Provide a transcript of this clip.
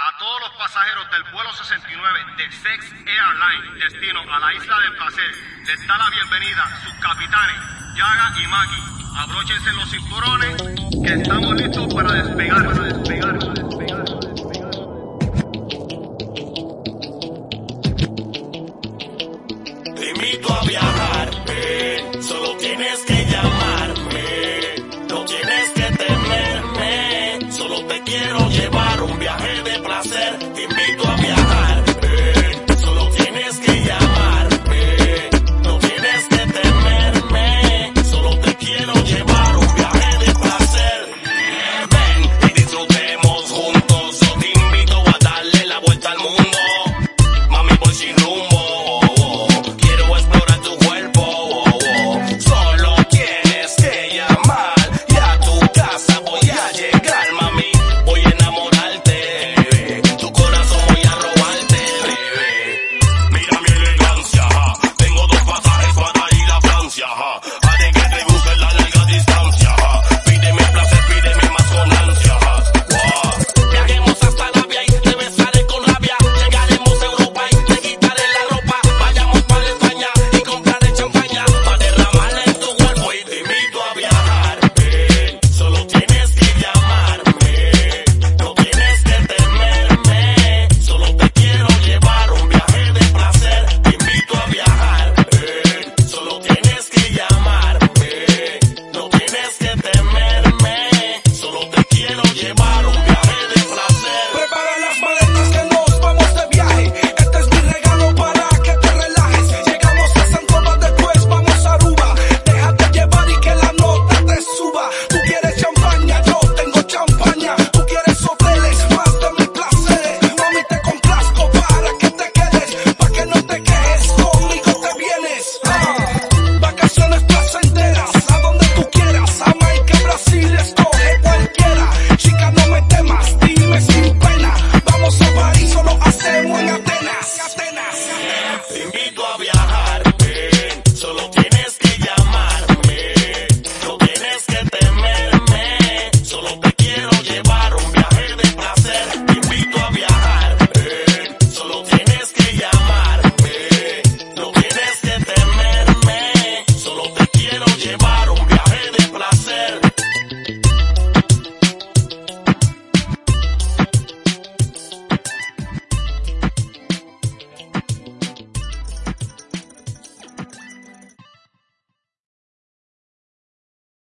A todos los pasajeros del vuelo 69 de Sex Airlines, destino a la Isla del Placer, les da la bienvenida sus capitanes, Yaga y Maki. Abróchense los cinturones, que estamos listos para despegar.